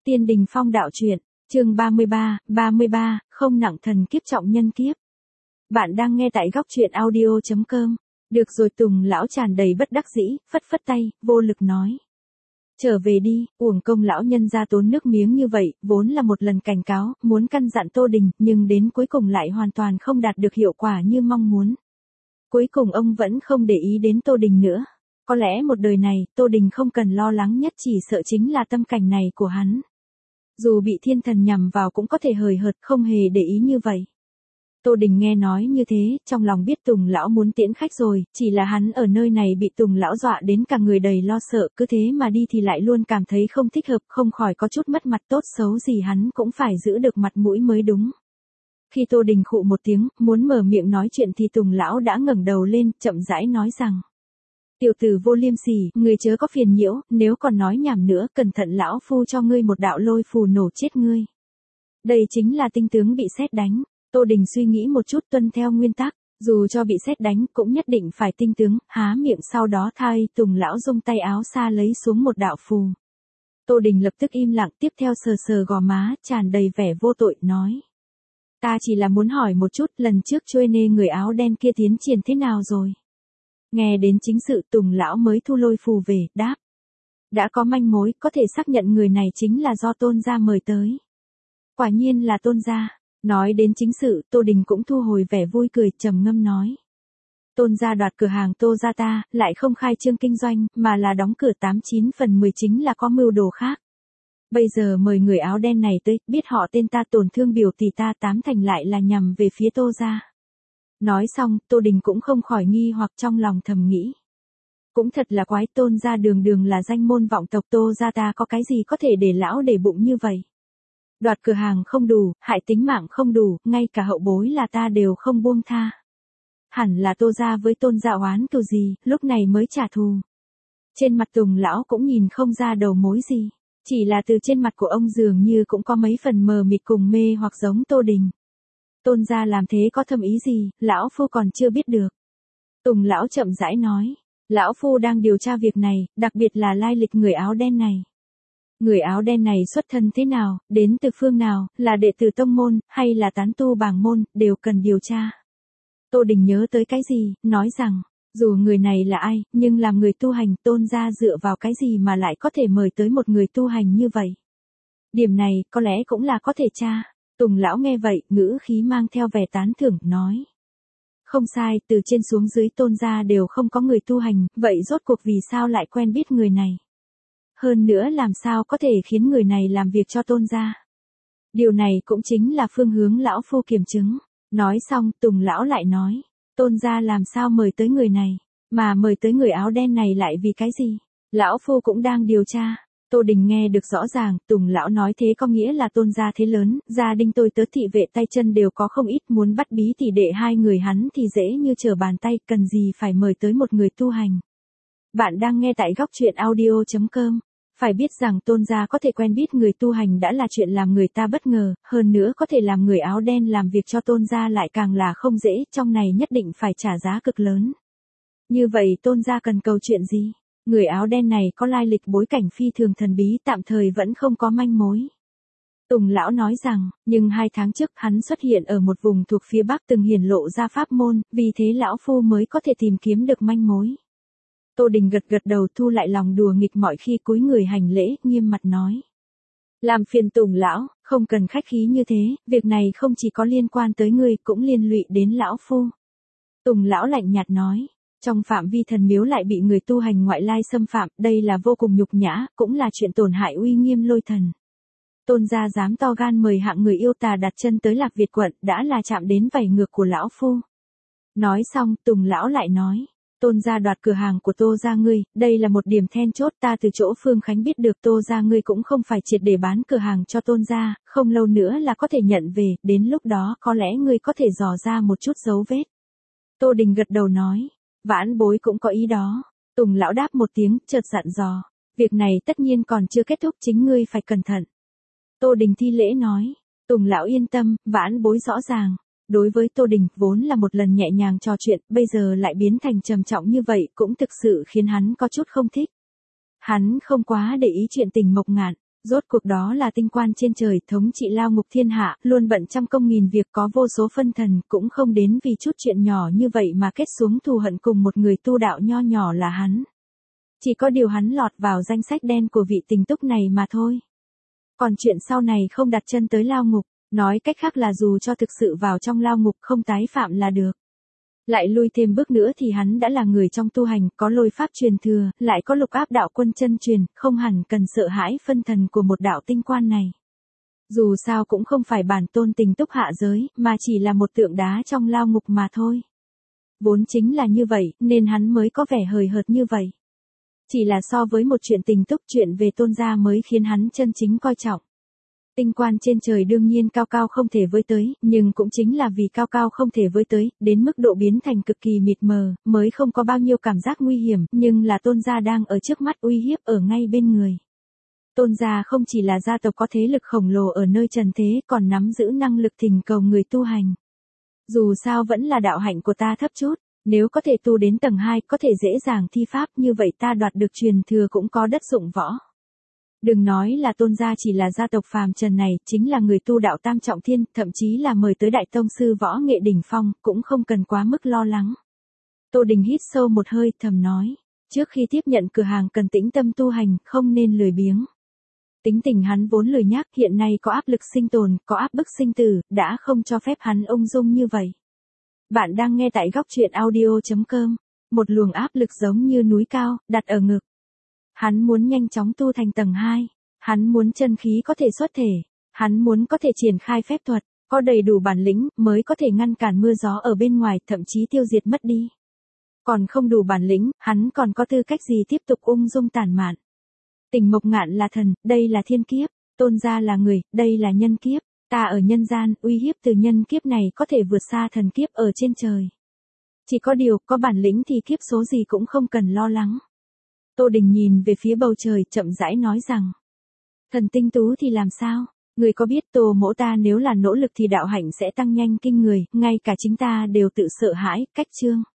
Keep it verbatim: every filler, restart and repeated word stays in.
Tiên Đình Phong đạo truyện, chương ba mươi ba, ba mươi ba, không nặng thần kiếp trọng nhân kiếp. Bạn đang nghe tại góc truyện audio chấm com. Được rồi, Tùng lão tràn đầy bất đắc dĩ, phất phất tay, vô lực nói. Trở về đi, uổng công lão nhân ra tốn nước miếng như vậy, vốn là một lần cảnh cáo, muốn căn dặn Tô Đình, nhưng đến cuối cùng lại hoàn toàn không đạt được hiệu quả như mong muốn. Cuối cùng ông vẫn không để ý đến Tô Đình nữa. Có lẽ một đời này, Tô Đình không cần lo lắng nhất chỉ sợ chính là tâm cảnh này của hắn. Dù bị thiên thần nhằm vào cũng có thể hời hợt, không hề để ý như vậy. Tô Đình nghe nói như thế, trong lòng biết Tùng lão muốn tiễn khách rồi, chỉ là hắn ở nơi này bị Tùng lão dọa đến cả người đầy lo sợ, cứ thế mà đi thì lại luôn cảm thấy không thích hợp, không khỏi có chút mất mặt, tốt xấu gì hắn cũng phải giữ được mặt mũi mới đúng. Khi Tô Đình khụ một tiếng, muốn mở miệng nói chuyện thì Tùng lão đã ngẩng đầu lên, chậm rãi nói rằng. Tiểu tử vô liêm sỉ, người chớ có phiền nhiễu, nếu còn nói nhảm nữa, cẩn thận lão phu cho ngươi một đạo lôi phù nổ chết ngươi. Đây chính là tinh tướng bị sét đánh. Tô Đình suy nghĩ một chút, tuân theo nguyên tắc, dù cho bị sét đánh cũng nhất định phải tinh tướng, há miệng sau đó thay Tùng lão dung tay áo xa lấy xuống một đạo phù. Tô Đình lập tức im lặng, tiếp theo sờ sờ gò má, tràn đầy vẻ vô tội, nói. Ta chỉ là muốn hỏi một chút, lần trước trôi nê người áo đen kia tiến triển thế nào rồi? Nghe đến chính sự, Tùng lão mới thu lôi phù về, đáp. Đã có manh mối, có thể xác nhận người này chính là do Tôn gia mời tới. Quả nhiên là Tôn gia. Nói đến chính sự, Tô Đình cũng thu hồi vẻ vui cười, trầm ngâm nói. Tôn gia đoạt cửa hàng Tô gia ta, lại không khai trương kinh doanh, mà là đóng cửa tám chín phần mười chính là có mưu đồ khác. Bây giờ mời người áo đen này tới, biết họ tên ta tổn thương biểu tỷ ta, tám thành lại là nhằm về phía Tô gia. Nói xong, Tô Đình cũng không khỏi nghi hoặc trong lòng thầm nghĩ. Cũng thật là quái, Tôn gia đường đường là danh môn vọng tộc, Tô gia ta có cái gì có thể để lão để bụng như vậy. Đoạt cửa hàng không đủ, hại tính mạng không đủ, ngay cả hậu bối là ta đều không buông tha. Hẳn là Tô gia với Tôn gia oán cừu gì, lúc này mới trả thù. Trên mặt Tùng lão cũng nhìn không ra đầu mối gì, chỉ là từ trên mặt của ông dường như cũng có mấy phần mờ mịt cùng mê hoặc giống Tô Đình. Tôn gia làm thế có thâm ý gì, lão phu còn chưa biết được. Tùng lão chậm rãi nói, lão phu đang điều tra việc này, đặc biệt là lai lịch người áo đen này. Người áo đen này xuất thân thế nào, đến từ phương nào, là đệ tử tông môn, hay là tán tu bảng môn, đều cần điều tra. Tô Đình nhớ tới cái gì, nói rằng, dù người này là ai, nhưng làm người tu hành, Tôn gia dựa vào cái gì mà lại có thể mời tới một người tu hành như vậy. Điểm này, có lẽ cũng là có thể tra. Tùng lão nghe vậy, ngữ khí mang theo vẻ tán thưởng, nói. Không sai, từ trên xuống dưới Tôn gia đều không có người tu hành, vậy rốt cuộc vì sao lại quen biết người này? Hơn nữa làm sao có thể khiến người này làm việc cho Tôn gia? Điều này cũng chính là phương hướng lão phu kiểm chứng. Nói xong, Tùng lão lại nói, Tôn gia làm sao mời tới người này, mà mời tới người áo đen này lại vì cái gì? Lão phu cũng đang điều tra. Tô Đình nghe được rõ ràng, Tùng lão nói thế có nghĩa là Tôn gia thế lớn, gia đình tôi tớ thị vệ tay chân đều có không ít, muốn bắt bí tỷ đệ hai người hắn thì dễ như trở bàn tay, cần gì phải mời tới một người tu hành. Bạn đang nghe tại góc truyện audio chấm com. Phải biết rằng Tôn gia có thể quen biết người tu hành đã là chuyện làm người ta bất ngờ, hơn nữa có thể làm người áo đen làm việc cho Tôn gia lại càng là không dễ, trong này nhất định phải trả giá cực lớn. Như vậy Tôn gia cần cầu chuyện gì? Người áo đen này có lai lịch bối cảnh phi thường thần bí, tạm thời vẫn không có manh mối. Tùng lão nói rằng, nhưng hai tháng trước hắn xuất hiện ở một vùng thuộc phía Bắc từng hiển lộ ra pháp môn, vì thế lão phu mới có thể tìm kiếm được manh mối. Tô Đình gật gật đầu, thu lại lòng đùa nghịch mọi khi, cúi người hành lễ, nghiêm mặt nói. Làm phiền Tùng lão, không cần khách khí như thế, việc này không chỉ có liên quan tới ngươi, cũng liên lụy đến lão phu. Tùng lão lạnh nhạt nói. Trong phạm vi thần miếu lại bị người tu hành ngoại lai xâm phạm, đây là vô cùng nhục nhã, cũng là chuyện tổn hại uy nghiêm lôi thần. Tôn gia dám to gan mời hạng người yêu tà đặt chân tới Lạc Việt quận, đã là chạm đến vảy ngược của lão phu. Nói xong, Tùng lão lại nói. Tôn gia đoạt cửa hàng của Tô gia ngươi, đây là một điểm then chốt, ta từ chỗ Phương Khánh biết được Tô gia ngươi cũng không phải triệt để bán cửa hàng cho Tôn gia, không lâu nữa là có thể nhận về, đến lúc đó có lẽ ngươi có thể dò ra một chút dấu vết. Tô Đình gật đầu nói. Vãn bối cũng có ý đó. Tùng lão đáp một tiếng, chợt dặn dò. Việc này tất nhiên còn chưa kết thúc, chính ngươi phải cẩn thận. Tô Đình thi lễ nói. Tùng lão yên tâm, vãn bối rõ ràng. Đối với Tô Đình, vốn là một lần nhẹ nhàng trò chuyện, bây giờ lại biến thành trầm trọng như vậy, cũng thực sự khiến hắn có chút không thích. Hắn không quá để ý chuyện tình Mộc Ngạn. Rốt cuộc đó là tinh quan trên trời, thống trị lao ngục thiên hạ, luôn bận trăm công nghìn việc, có vô số phân thần, cũng không đến vì chút chuyện nhỏ như vậy mà kết xuống thù hận cùng một người tu đạo nho nhỏ là hắn. Chỉ có điều hắn lọt vào danh sách đen của vị tình túc này mà thôi. Còn chuyện sau này không đặt chân tới lao ngục, nói cách khác là dù cho thực sự vào trong lao ngục không tái phạm là được. Lại lui thêm bước nữa thì hắn đã là người trong tu hành, có lôi pháp truyền thừa, lại có lục áp đạo quân chân truyền, không hẳn cần sợ hãi phân thần của một đạo tinh quan này. Dù sao cũng không phải bản tôn tình túc hạ giới, mà chỉ là một tượng đá trong lao ngục mà thôi. Vốn chính là như vậy, nên hắn mới có vẻ hời hợt như vậy. Chỉ là so với một chuyện tình túc, chuyện về tôn gia mới khiến hắn chân chính coi trọng. Tinh quan trên trời đương nhiên cao cao không thể với tới, nhưng cũng chính là vì cao cao không thể với tới, đến mức độ biến thành cực kỳ mịt mờ, mới không có bao nhiêu cảm giác nguy hiểm, nhưng là tôn gia đang ở trước mắt, uy hiếp ở ngay bên người. Tôn gia không chỉ là gia tộc có thế lực khổng lồ ở nơi trần thế, còn nắm giữ năng lực thỉnh cầu người tu hành. Dù sao vẫn là đạo hạnh của ta thấp chút, nếu có thể tu đến tầng hai, có thể dễ dàng thi pháp, như vậy ta đoạt được truyền thừa cũng có đất dụng võ. Đừng nói là tôn gia chỉ là gia tộc phàm trần này, chính là người tu đạo tam trọng thiên, thậm chí là mời tới đại tông sư võ nghệ đỉnh phong, cũng không cần quá mức lo lắng. Tô Đình hít sâu một hơi, thầm nói, trước khi tiếp nhận cửa hàng cần tĩnh tâm tu hành, không nên lười biếng. Tính tình hắn vốn lười nhác, hiện nay có áp lực sinh tồn, có áp bức sinh tử, đã không cho phép hắn ung dung như vậy. Bạn đang nghe tại góc truyện audio chấm com, một luồng áp lực giống như núi cao, đặt ở ngực. Hắn muốn nhanh chóng tu thành tầng hai, hắn muốn chân khí có thể xuất thể, hắn muốn có thể triển khai phép thuật, có đầy đủ bản lĩnh mới có thể ngăn cản mưa gió ở bên ngoài, thậm chí tiêu diệt mất đi. Còn không đủ bản lĩnh, hắn còn có tư cách gì tiếp tục ung dung tản mạn. Tình Mộc Ngạn là thần, đây là thiên kiếp, tôn gia là người, đây là nhân kiếp, ta ở nhân gian, uy hiếp từ nhân kiếp này có thể vượt xa thần kiếp ở trên trời. Chỉ có điều, có bản lĩnh thì kiếp số gì cũng không cần lo lắng. Tô Đình nhìn về phía bầu trời, chậm rãi nói rằng, thần tinh tú thì làm sao? Người có biết Tô mỗ ta nếu là nỗ lực thì đạo hạnh sẽ tăng nhanh kinh người, ngay cả chính ta đều tự sợ hãi, cách chương.